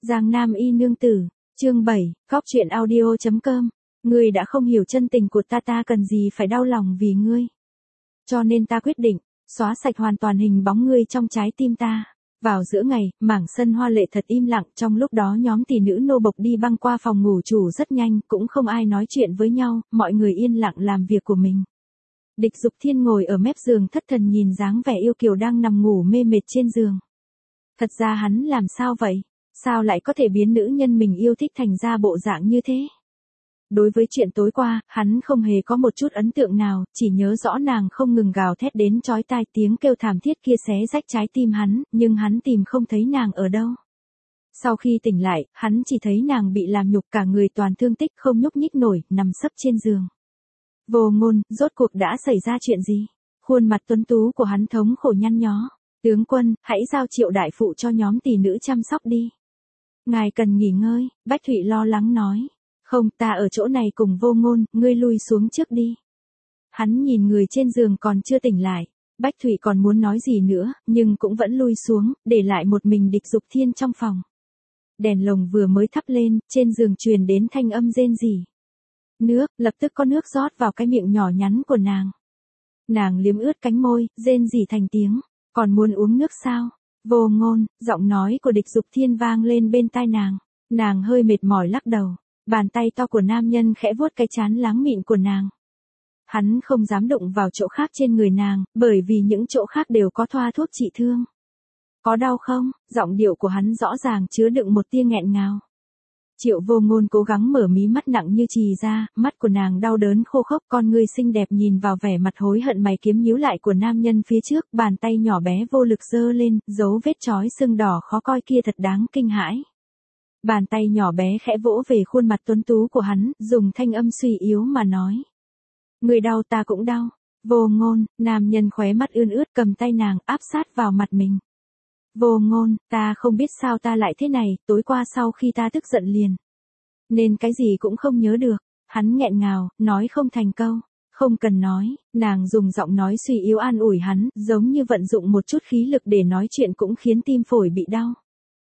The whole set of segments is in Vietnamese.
Giang Nam Y nương tử, chương 7, Cóc truyện audio.com. Ngươi đã không hiểu chân tình của ta cần gì phải đau lòng vì ngươi. Cho nên ta quyết định, xóa sạch hoàn toàn hình bóng ngươi trong trái tim ta. Vào giữa ngày, mảng sân hoa lệ thật im lặng, trong lúc đó nhóm tỷ nữ nô bộc đi băng qua phòng ngủ chủ rất nhanh, cũng không ai nói chuyện với nhau, mọi người yên lặng làm việc của mình. Địch Dục Thiên ngồi ở mép giường thất thần nhìn dáng vẻ yêu kiều đang nằm ngủ mê mệt trên giường. Thật ra hắn làm sao vậy? Sao lại có thể biến nữ nhân mình yêu thích thành ra bộ dạng như thế? Đối với chuyện tối qua, hắn không hề có một chút ấn tượng nào, chỉ nhớ rõ nàng không ngừng gào thét đến chói tai, tiếng kêu thảm thiết kia xé rách trái tim hắn, nhưng hắn tìm không thấy nàng ở đâu. Sau khi tỉnh lại, hắn chỉ thấy nàng bị làm nhục cả người toàn thương tích không nhúc nhích nổi, nằm sấp trên giường. Vô Ngôn, rốt cuộc đã xảy ra chuyện gì? Khuôn mặt tuấn tú của hắn thống khổ nhăn nhó. Tướng quân, hãy giao Triệu đại phụ cho nhóm tỷ nữ chăm sóc đi. Ngài cần nghỉ ngơi, Bách Thụy lo lắng nói. Không, ta ở chỗ này cùng Vô Ngôn, ngươi lui xuống trước đi. Hắn nhìn người trên giường còn chưa tỉnh lại. Bách Thụy còn muốn nói gì nữa, nhưng cũng vẫn lui xuống, để lại một mình Địch Dục Thiên trong phòng. Đèn lồng vừa mới thắp lên, trên giường truyền đến thanh âm rên rỉ. Nước, lập tức có nước rót vào cái miệng nhỏ nhắn của nàng. Nàng liếm ướt cánh môi, rên rỉ thành tiếng. Còn muốn uống nước sao? Vô Ngôn, giọng nói của Địch Dục Thiên vang lên bên tai nàng. Nàng hơi mệt mỏi lắc đầu. Bàn tay to của nam nhân khẽ vuốt cái trán láng mịn của nàng. Hắn không dám đụng vào chỗ khác trên người nàng, bởi vì những chỗ khác đều có thoa thuốc trị thương. Có đau không? Giọng điệu của hắn rõ ràng chứa đựng một tia nghẹn ngào. Triệu Vô Ngôn cố gắng mở mí mắt nặng như chì ra, mắt của nàng đau đớn khô khốc, con ngươi xinh đẹp nhìn vào vẻ mặt hối hận mày kiếm nhíu lại của nam nhân phía trước, bàn tay nhỏ bé vô lực giơ lên, dấu vết chói sưng đỏ khó coi kia thật đáng kinh hãi. Bàn tay nhỏ bé khẽ vỗ về khuôn mặt tuấn tú của hắn, dùng thanh âm suy yếu mà nói. Người đau ta cũng đau. Vô Ngôn, nam nhân khóe mắt ươn ướt cầm tay nàng áp sát vào mặt mình. Vô Ngôn, ta không biết sao ta lại thế này, tối qua sau khi ta tức giận liền. Nên cái gì cũng không nhớ được. Hắn nghẹn ngào, nói không thành câu. Không cần nói, nàng dùng giọng nói suy yếu an ủi hắn, giống như vận dụng một chút khí lực để nói chuyện cũng khiến tim phổi bị đau.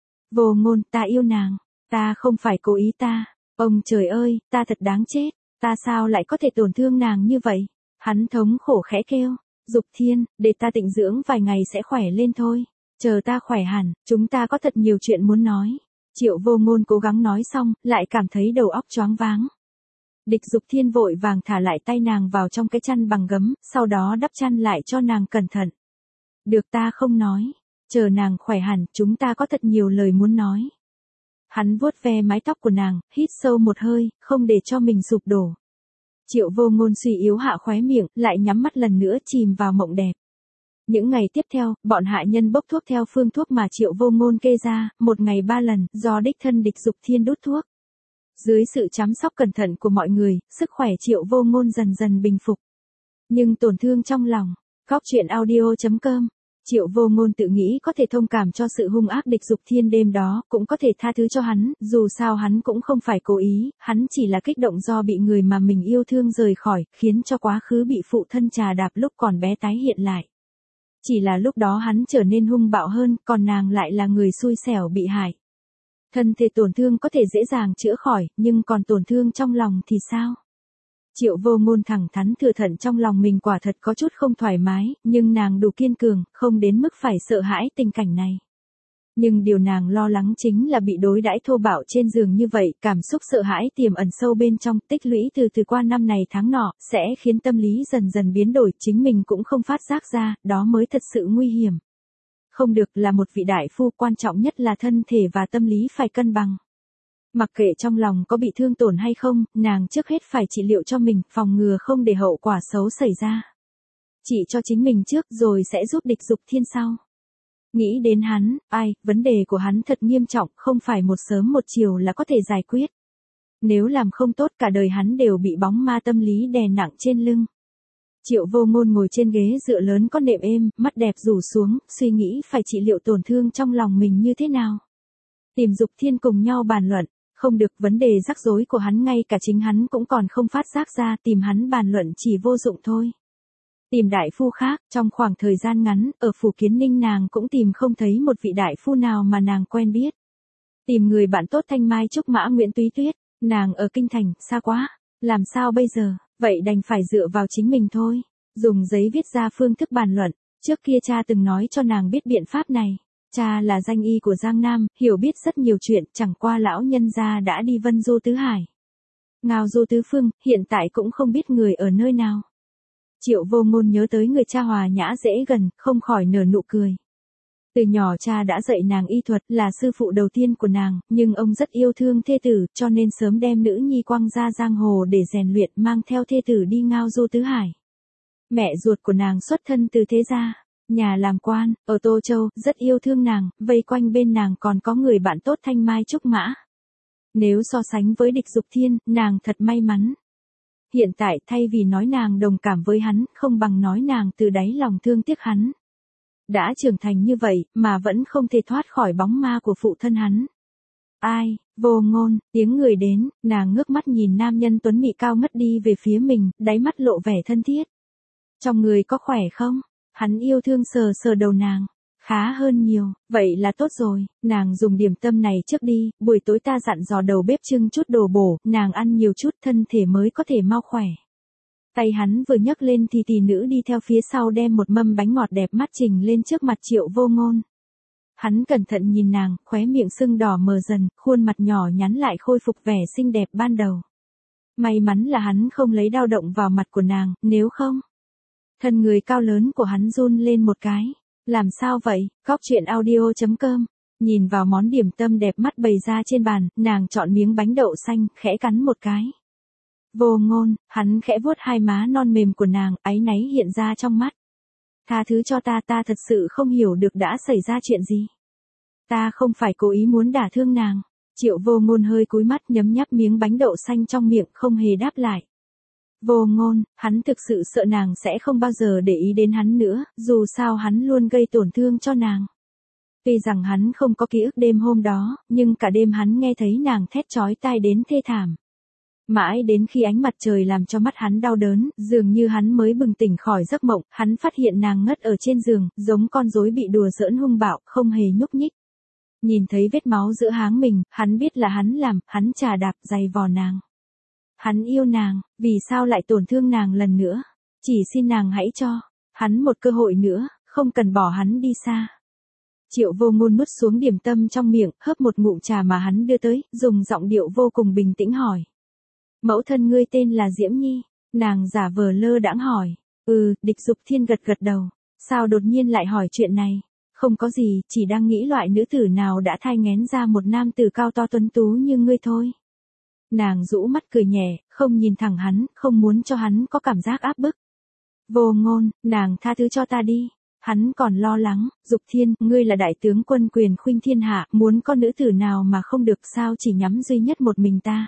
Vô Ngôn, ta yêu nàng. Ta không phải cố ý ta. Ông trời ơi, ta thật đáng chết. Ta sao lại có thể tổn thương nàng như vậy? Hắn thống khổ khẽ kêu. Dục Thiên, để ta tịnh dưỡng vài ngày sẽ khỏe lên thôi. Chờ ta khỏe hẳn, chúng ta có thật nhiều chuyện muốn nói. Triệu Vô Ngôn cố gắng nói xong, lại cảm thấy đầu óc choáng váng. Địch Dục Thiên vội vàng thả lại tay nàng vào trong cái chăn bằng gấm, sau đó đắp chăn lại cho nàng cẩn thận. Được, ta không nói. Chờ nàng khỏe hẳn, chúng ta có thật nhiều lời muốn nói. Hắn vuốt ve mái tóc của nàng, hít sâu một hơi, không để cho mình sụp đổ. Triệu Vô Ngôn suy yếu hạ khóe miệng, lại nhắm mắt lần nữa chìm vào mộng đẹp. Những ngày tiếp theo, bọn hạ nhân bốc thuốc theo phương thuốc mà Triệu Vô Ngôn kê ra, một ngày 3 lần, do đích thân Địch Dục Thiên đút thuốc. Dưới sự chăm sóc cẩn thận của mọi người, sức khỏe Triệu Vô Ngôn dần dần bình phục. Nhưng tổn thương trong lòng. Cóc truyện audio.com. Triệu Vô Ngôn tự nghĩ có thể thông cảm cho sự hung ác Địch Dục Thiên đêm đó, cũng có thể tha thứ cho hắn, dù sao hắn cũng không phải cố ý, hắn chỉ là kích động do bị người mà mình yêu thương rời khỏi, khiến cho quá khứ bị phụ thân trà đạp lúc còn bé tái hiện lại. Chỉ là lúc đó hắn trở nên hung bạo hơn, còn nàng lại là người xui xẻo bị hại. Thân thể tổn thương có thể dễ dàng chữa khỏi, nhưng còn tổn thương trong lòng thì sao? Triệu Vô Ngôn thẳng thắn thừa thận trong lòng mình quả thật có chút không thoải mái, nhưng nàng đủ kiên cường, không đến mức phải sợ hãi tình cảnh này. Nhưng điều nàng lo lắng chính là bị đối đãi thô bạo trên giường như vậy, cảm xúc sợ hãi tiềm ẩn sâu bên trong, tích lũy từ qua năm này tháng nọ, sẽ khiến tâm lý dần dần biến đổi, chính mình cũng không phát giác ra, đó mới thật sự nguy hiểm. Không được, là một vị đại phu, quan trọng nhất là thân thể và tâm lý phải cân bằng. Mặc kệ trong lòng có bị thương tổn hay không, nàng trước hết phải trị liệu cho mình, phòng ngừa không để hậu quả xấu xảy ra. Trị cho chính mình trước rồi sẽ giúp Địch Dục Thiên sau. Nghĩ đến hắn, vấn đề của hắn thật nghiêm trọng, không phải một sớm một chiều là có thể giải quyết. Nếu làm không tốt cả đời hắn đều bị bóng ma tâm lý đè nặng trên lưng. Triệu Vô Ngôn ngồi trên ghế dựa lớn có nệm êm, mắt đẹp rủ xuống, suy nghĩ phải trị liệu tổn thương trong lòng mình như thế nào. Tìm Dục Thiên cùng nhau bàn luận. Không được, vấn đề rắc rối của hắn ngay cả chính hắn cũng còn không phát giác ra, tìm hắn bàn luận chỉ vô dụng thôi. Tìm đại phu khác, trong khoảng thời gian ngắn, ở phủ Kiến Ninh nàng cũng tìm không thấy một vị đại phu nào mà nàng quen biết. Tìm người bạn tốt thanh mai trúc mã Nguyễn Túy Tuyết, nàng ở kinh thành, xa quá, làm sao bây giờ, vậy đành phải dựa vào chính mình thôi. Dùng giấy viết ra phương thức bàn luận, trước kia cha từng nói cho nàng biết biện pháp này. Cha là danh y của Giang Nam, hiểu biết rất nhiều chuyện, chẳng qua lão nhân gia đã đi vân du tứ hải. Ngao du tứ phương, hiện tại cũng không biết người ở nơi nào. Triệu Vô Ngôn nhớ tới người cha hòa nhã dễ gần, không khỏi nở nụ cười. Từ nhỏ cha đã dạy nàng y thuật, là sư phụ đầu tiên của nàng, nhưng ông rất yêu thương thê tử, cho nên sớm đem nữ nhi quăng ra giang hồ để rèn luyện, mang theo thê tử đi ngao du tứ hải. Mẹ ruột của nàng xuất thân từ thế gia, nhà làm quan, ở Tô Châu, rất yêu thương nàng, vây quanh bên nàng còn có người bạn tốt thanh mai trúc mã. Nếu so sánh với Địch Dục Thiên, nàng thật may mắn. Hiện tại thay vì nói nàng đồng cảm với hắn, không bằng nói nàng từ đáy lòng thương tiếc hắn. Đã trưởng thành như vậy, mà vẫn không thể thoát khỏi bóng ma của phụ thân hắn. Ai, Vô Ngôn, tiếng người đến, nàng ngước mắt nhìn nam nhân tuấn mỹ cao ngất đi về phía mình, đáy mắt lộ vẻ thân thiết. Trong người có khỏe không? Hắn yêu thương sờ sờ đầu nàng. Khá hơn nhiều, vậy là tốt rồi, nàng dùng điểm tâm này trước đi, buổi tối ta dặn dò đầu bếp trưng chút đồ bổ, nàng ăn nhiều chút thân thể mới có thể mau khỏe. Tay hắn vừa nhấc lên thì tỷ nữ đi theo phía sau đem một mâm bánh ngọt đẹp mắt trình lên trước mặt Triệu Vô Ngôn. Hắn cẩn thận nhìn nàng, khóe miệng sưng đỏ mờ dần, khuôn mặt nhỏ nhắn lại khôi phục vẻ xinh đẹp ban đầu. May mắn là hắn không lấy dao động vào mặt của nàng, nếu không. Thân người cao lớn của hắn run lên một cái. Làm sao vậy? Góc truyện audio.com. Nhìn vào món điểm tâm đẹp mắt bày ra trên bàn, nàng chọn miếng bánh đậu xanh, khẽ cắn một cái. Vô Ngôn, hắn khẽ vuốt hai má non mềm của nàng, áy náy hiện ra trong mắt. Tha thứ cho ta thật sự không hiểu được đã xảy ra chuyện gì. Ta không phải cố ý muốn đả thương nàng. Triệu Vô Ngôn hơi cúi mắt nhấm nháp miếng bánh đậu xanh trong miệng, không hề đáp lại. Vô Ngôn, hắn thực sự sợ nàng sẽ không bao giờ để ý đến hắn nữa, dù sao hắn luôn gây tổn thương cho nàng. Tuy rằng hắn không có ký ức đêm hôm đó, nhưng cả đêm hắn nghe thấy nàng thét chói tai đến thê thảm. Mãi đến khi ánh mặt trời làm cho mắt hắn đau đớn, dường như hắn mới bừng tỉnh khỏi giấc mộng, hắn phát hiện nàng ngất ở trên giường, giống con rối bị đùa giỡn hung bạo, không hề nhúc nhích. Nhìn thấy vết máu giữa háng mình, hắn biết là hắn làm, hắn chà đạp giày vò nàng. Hắn yêu nàng, vì sao lại tổn thương nàng lần nữa? Chỉ xin nàng hãy cho hắn một cơ hội nữa, không cần bỏ hắn đi xa. Triệu Vô Ngôn nuốt xuống điểm tâm trong miệng, hớp một ngụm trà mà hắn đưa tới, dùng giọng điệu vô cùng bình tĩnh hỏi. Mẫu thân ngươi tên là Diễm Nhi, nàng giả vờ lơ đãng hỏi. Địch Dục Thiên gật gật đầu, sao đột nhiên lại hỏi chuyện này? Không có gì, chỉ đang nghĩ loại nữ tử nào đã thai nghén ra một nam tử cao to tuấn tú như ngươi thôi. Nàng rũ mắt cười nhẹ, không nhìn thẳng hắn, không muốn cho hắn có cảm giác áp bức. Vô Ngôn, nàng tha thứ cho ta đi. Hắn còn lo lắng, Dục Thiên, ngươi là đại tướng quân quyền khuynh thiên hạ, muốn có nữ tử nào mà không được sao chỉ nhắm duy nhất một mình ta.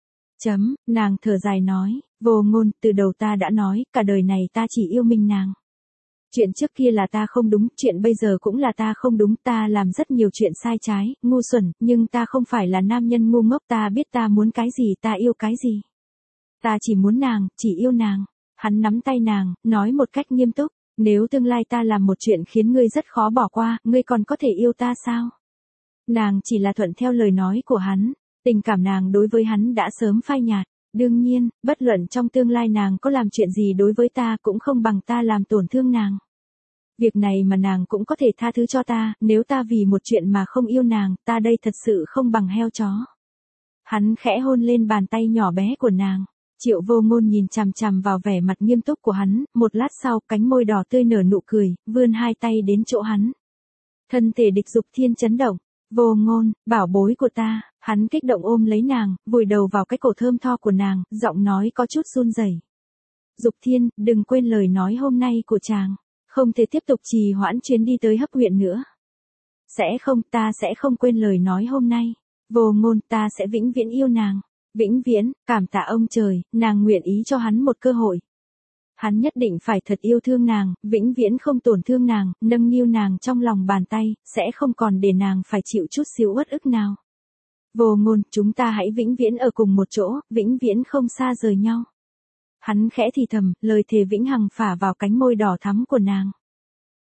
Nàng thở dài nói, Vô Ngôn, từ đầu ta đã nói, cả đời này ta chỉ yêu mình nàng. Chuyện trước kia là ta không đúng, chuyện bây giờ cũng là ta không đúng, ta làm rất nhiều chuyện sai trái, ngu xuẩn, nhưng ta không phải là nam nhân ngu ngốc, ta biết ta muốn cái gì, ta yêu cái gì. Ta chỉ muốn nàng, chỉ yêu nàng. Hắn nắm tay nàng, nói một cách nghiêm túc, nếu tương lai ta làm một chuyện khiến ngươi rất khó bỏ qua, ngươi còn có thể yêu ta sao? Nàng chỉ là thuận theo lời nói của hắn, tình cảm nàng đối với hắn đã sớm phai nhạt. Đương nhiên, bất luận trong tương lai nàng có làm chuyện gì đối với ta cũng không bằng ta làm tổn thương nàng. Việc này mà nàng cũng có thể tha thứ cho ta, nếu ta vì một chuyện mà không yêu nàng, ta đây thật sự không bằng heo chó. Hắn khẽ hôn lên bàn tay nhỏ bé của nàng. Triệu Vô Ngôn nhìn chằm chằm vào vẻ mặt nghiêm túc của hắn, một lát sau cánh môi đỏ tươi nở nụ cười, vươn hai tay đến chỗ hắn. Thân thể Địch Dục Thiên chấn động. Vô Ngôn, bảo bối của ta, hắn kích động ôm lấy nàng, vùi đầu vào cái cổ thơm tho của nàng, giọng nói có chút run rẩy. Dục Thiên, đừng quên lời nói hôm nay của chàng, không thể tiếp tục trì hoãn chuyến đi tới Hấp huyện nữa. Sẽ không, ta sẽ không quên lời nói hôm nay. Vô Ngôn, ta sẽ vĩnh viễn yêu nàng. Vĩnh viễn, cảm tạ ông trời, nàng nguyện ý cho hắn một cơ hội. Hắn nhất định phải thật yêu thương nàng, vĩnh viễn không tổn thương nàng, nâng niu nàng trong lòng bàn tay, sẽ không còn để nàng phải chịu chút xíu uất ức nào. Vô Ngôn, chúng ta hãy vĩnh viễn ở cùng một chỗ, vĩnh viễn không xa rời nhau. Hắn khẽ thì thầm, lời thề vĩnh hằng phả vào cánh môi đỏ thắm của nàng.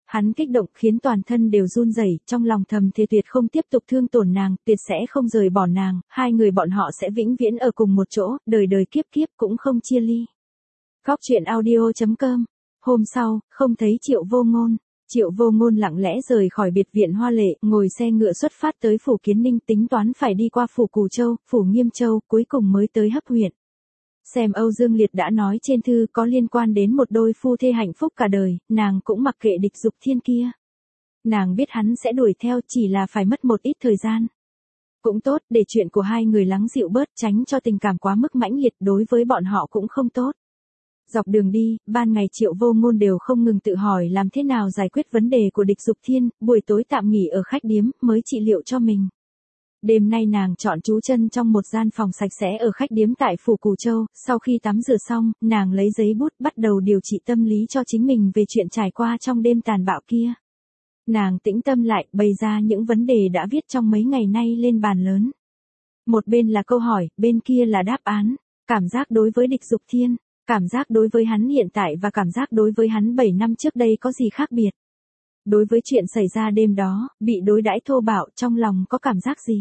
Hắn kích động khiến toàn thân đều run rẩy, trong lòng thầm thề tuyệt không tiếp tục thương tổn nàng, tuyệt sẽ không rời bỏ nàng, hai người bọn họ sẽ vĩnh viễn ở cùng một chỗ, đời đời kiếp kiếp cũng không chia ly. Góc truyện audio.com. Hôm sau, không thấy Triệu Vô Ngôn. Triệu Vô Ngôn lặng lẽ rời khỏi biệt viện Hoa Lệ, ngồi xe ngựa xuất phát tới phủ Kiến Ninh, tính toán phải đi qua phủ Cù Châu, phủ Nghiêm Châu, cuối cùng mới tới Hấp huyện. Xem Âu Dương Liệt đã nói trên thư có liên quan đến một đôi phu thê hạnh phúc cả đời, nàng cũng mặc kệ Địch Dục Thiên kia. Nàng biết hắn sẽ đuổi theo, chỉ là phải mất một ít thời gian. Cũng tốt, để chuyện của hai người lắng dịu bớt, tránh cho tình cảm quá mức mãnh liệt, đối với bọn họ cũng không tốt. Dọc đường đi, ban ngày Triệu Vô Ngôn đều không ngừng tự hỏi làm thế nào giải quyết vấn đề của Địch Dục Thiên, buổi tối tạm nghỉ ở khách điếm, mới trị liệu cho mình. Đêm nay nàng chọn trú chân trong một gian phòng sạch sẽ ở khách điếm tại phủ Cù Châu, sau khi tắm rửa xong, nàng lấy giấy bút bắt đầu điều trị tâm lý cho chính mình về chuyện trải qua trong đêm tàn bạo kia. Nàng tĩnh tâm lại, bày ra những vấn đề đã viết trong mấy ngày nay lên bàn lớn. Một bên là câu hỏi, bên kia là đáp án, cảm giác đối với Địch Dục Thiên, cảm giác đối với hắn hiện tại và cảm giác đối với hắn 7 năm trước đây có gì khác biệt. Đối với chuyện xảy ra đêm đó, bị đối đãi thô bạo, trong lòng có cảm giác gì?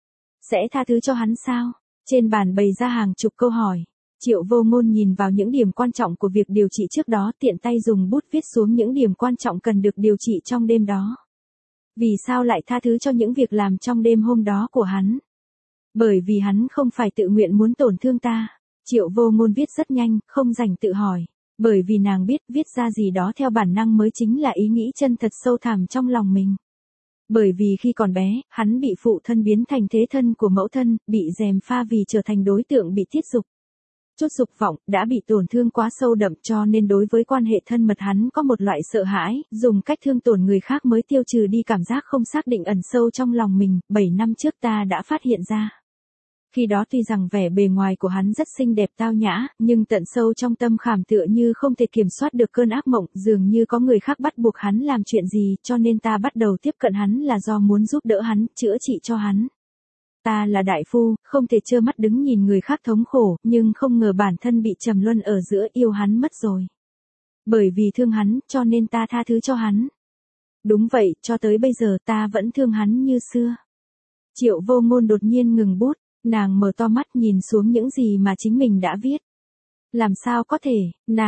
Sẽ tha thứ cho hắn sao? Trên bàn bày ra hàng chục câu hỏi. Triệu Vô Ngôn nhìn vào những điểm quan trọng của việc điều trị trước đó, tiện tay dùng bút viết xuống những điểm quan trọng cần được điều trị trong đêm đó. Vì sao lại tha thứ cho những việc làm trong đêm hôm đó của hắn? Bởi vì hắn không phải tự nguyện muốn tổn thương ta. Triệu Vô Ngôn viết rất nhanh, không dành tự hỏi. Bởi vì nàng biết viết ra gì đó theo bản năng mới chính là ý nghĩ chân thật sâu thẳm trong lòng mình. Bởi vì khi còn bé, hắn bị phụ thân biến thành thế thân của mẫu thân, bị gièm pha vì trở thành đối tượng bị tiết dục. Chút dục vọng, đã bị tổn thương quá sâu đậm cho nên đối với quan hệ thân mật hắn có một loại sợ hãi, dùng cách thương tổn người khác mới tiêu trừ đi cảm giác không xác định ẩn sâu trong lòng mình, 7 năm trước ta đã phát hiện ra. Khi đó tuy rằng vẻ bề ngoài của hắn rất xinh đẹp tao nhã, nhưng tận sâu trong tâm khảm tựa như không thể kiểm soát được cơn ác mộng, dường như có người khác bắt buộc hắn làm chuyện gì, cho nên ta bắt đầu tiếp cận hắn là do muốn giúp đỡ hắn, chữa trị cho hắn. Ta là đại phu, không thể trơ mắt đứng nhìn người khác thống khổ, nhưng không ngờ bản thân bị trầm luân ở giữa, yêu hắn mất rồi. Bởi vì thương hắn, cho nên ta tha thứ cho hắn. Đúng vậy, cho tới bây giờ ta vẫn thương hắn như xưa. Triệu Vô Ngôn đột nhiên ngừng bút. Nàng mở to mắt nhìn xuống những gì mà chính mình đã viết. Làm sao có thể,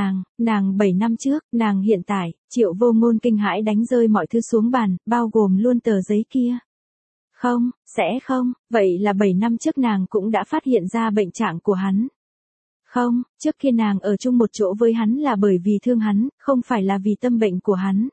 nàng 7 năm trước, nàng hiện tại, Triệu Vô Ngôn kinh hãi đánh rơi mọi thứ xuống bàn, bao gồm luôn tờ giấy kia. Không, sẽ không, vậy là 7 năm trước nàng cũng đã phát hiện ra bệnh trạng của hắn. Không, trước kia nàng ở chung một chỗ với hắn là bởi vì thương hắn, không phải là vì tâm bệnh của hắn.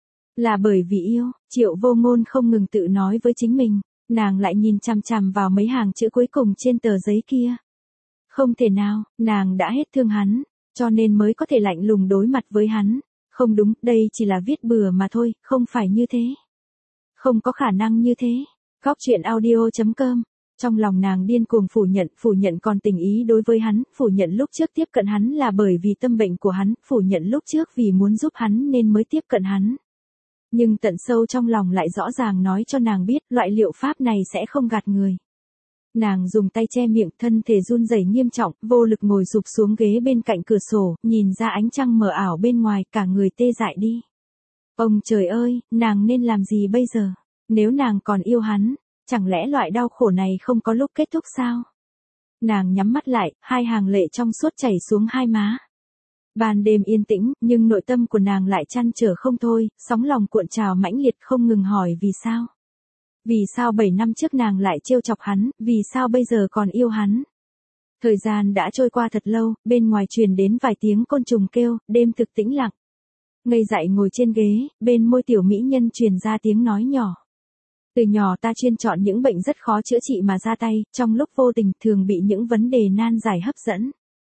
Là bởi vì yêu, Triệu Vô Ngôn không ngừng tự nói với chính mình. Nàng lại nhìn chằm chằm vào mấy hàng chữ cuối cùng trên tờ giấy kia. Không thể nào, nàng đã hết thương hắn, cho nên mới có thể lạnh lùng đối mặt với hắn. Không đúng, đây chỉ là viết bừa mà thôi, không phải như thế. Không có khả năng như thế. Góc truyện audio.com. Trong lòng nàng điên cuồng phủ nhận còn tình ý đối với hắn, phủ nhận lúc trước tiếp cận hắn là bởi vì tâm bệnh của hắn, phủ nhận lúc trước vì muốn giúp hắn nên mới tiếp cận hắn. Nhưng tận sâu trong lòng lại rõ ràng nói cho nàng biết loại liệu pháp này sẽ không gạt người. Nàng dùng tay che miệng, thân thể run rẩy nghiêm trọng, vô lực ngồi sụp xuống ghế bên cạnh cửa sổ, nhìn ra ánh trăng mờ ảo bên ngoài, cả người tê dại đi. Ông trời ơi, nàng nên làm gì bây giờ? Nếu nàng còn yêu hắn, chẳng lẽ loại đau khổ này không có lúc kết thúc sao? Nàng nhắm mắt lại, hai hàng lệ trong suốt chảy xuống hai má. Ban đêm yên tĩnh, nhưng nội tâm của nàng lại trăn trở không thôi, sóng lòng cuộn trào mãnh liệt không ngừng hỏi vì sao. Vì sao 7 năm trước nàng lại trêu chọc hắn, vì sao bây giờ còn yêu hắn. Thời gian đã trôi qua thật lâu, bên ngoài truyền đến vài tiếng côn trùng kêu, đêm thực tĩnh lặng. Ngây dại ngồi trên ghế, bên môi tiểu mỹ nhân truyền ra tiếng nói nhỏ. Từ nhỏ ta chuyên chọn những bệnh rất khó chữa trị mà ra tay, trong lúc vô tình thường bị những vấn đề nan giải hấp dẫn.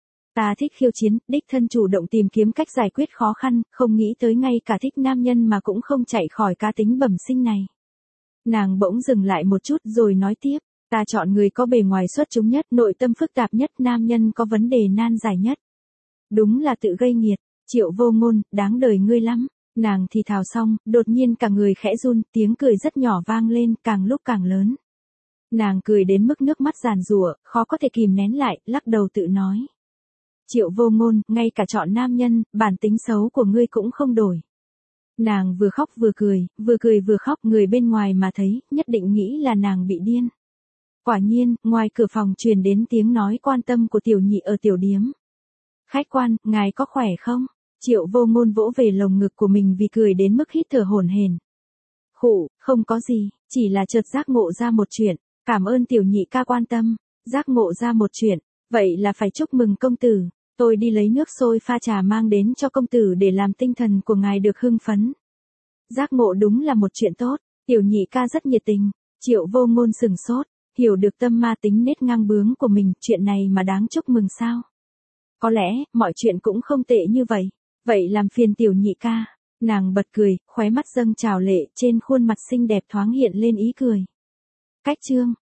Ta thích khiêu chiến, đích thân chủ động tìm kiếm cách giải quyết khó khăn, không nghĩ tới ngay cả thích nam nhân mà cũng không chạy khỏi cá tính bẩm sinh này. Nàng bỗng dừng lại một chút rồi nói tiếp, ta chọn người có bề ngoài xuất chúng nhất, nội tâm phức tạp nhất, nam nhân có vấn đề nan giải nhất. Đúng là tự gây nghiệt, Triệu Vô Ngôn, đáng đời ngươi lắm. Nàng thì thào xong, đột nhiên cả người khẽ run, tiếng cười rất nhỏ vang lên, càng lúc càng lớn. Nàng cười đến mức nước mắt giàn giụa, khó có thể kìm nén lại, lắc đầu tự nói. Triệu Vô Ngôn, ngay cả chọn nam nhân, bản tính xấu của ngươi cũng không đổi. Nàng vừa khóc vừa cười vừa khóc, người bên ngoài mà thấy, nhất định nghĩ là nàng bị điên. Quả nhiên, ngoài cửa phòng truyền đến tiếng nói quan tâm của tiểu nhị ở tiểu điếm. Khách quan, ngài có khỏe không? Triệu Vô Ngôn vỗ về lồng ngực của mình vì cười đến mức hít thở hổn hển. Khụ, không có gì, chỉ là chợt giác ngộ ra một chuyện, cảm ơn tiểu nhị ca quan tâm, giác ngộ ra một chuyện, vậy là phải chúc mừng công tử, tôi đi lấy nước sôi pha trà mang đến cho công tử để làm tinh thần của ngài được hưng phấn. Giác ngộ đúng là một chuyện tốt, tiểu nhị ca rất nhiệt tình, Triệu Vô Ngôn sừng sốt, hiểu được tâm ma tính nết ngang bướng của mình, chuyện này mà đáng chúc mừng sao? Có lẽ, mọi chuyện cũng không tệ như vậy, vậy làm phiền tiểu nhị ca. Nàng bật cười, khóe mắt dâng trào lệ, trên khuôn mặt xinh đẹp thoáng hiện lên ý cười. Cách chương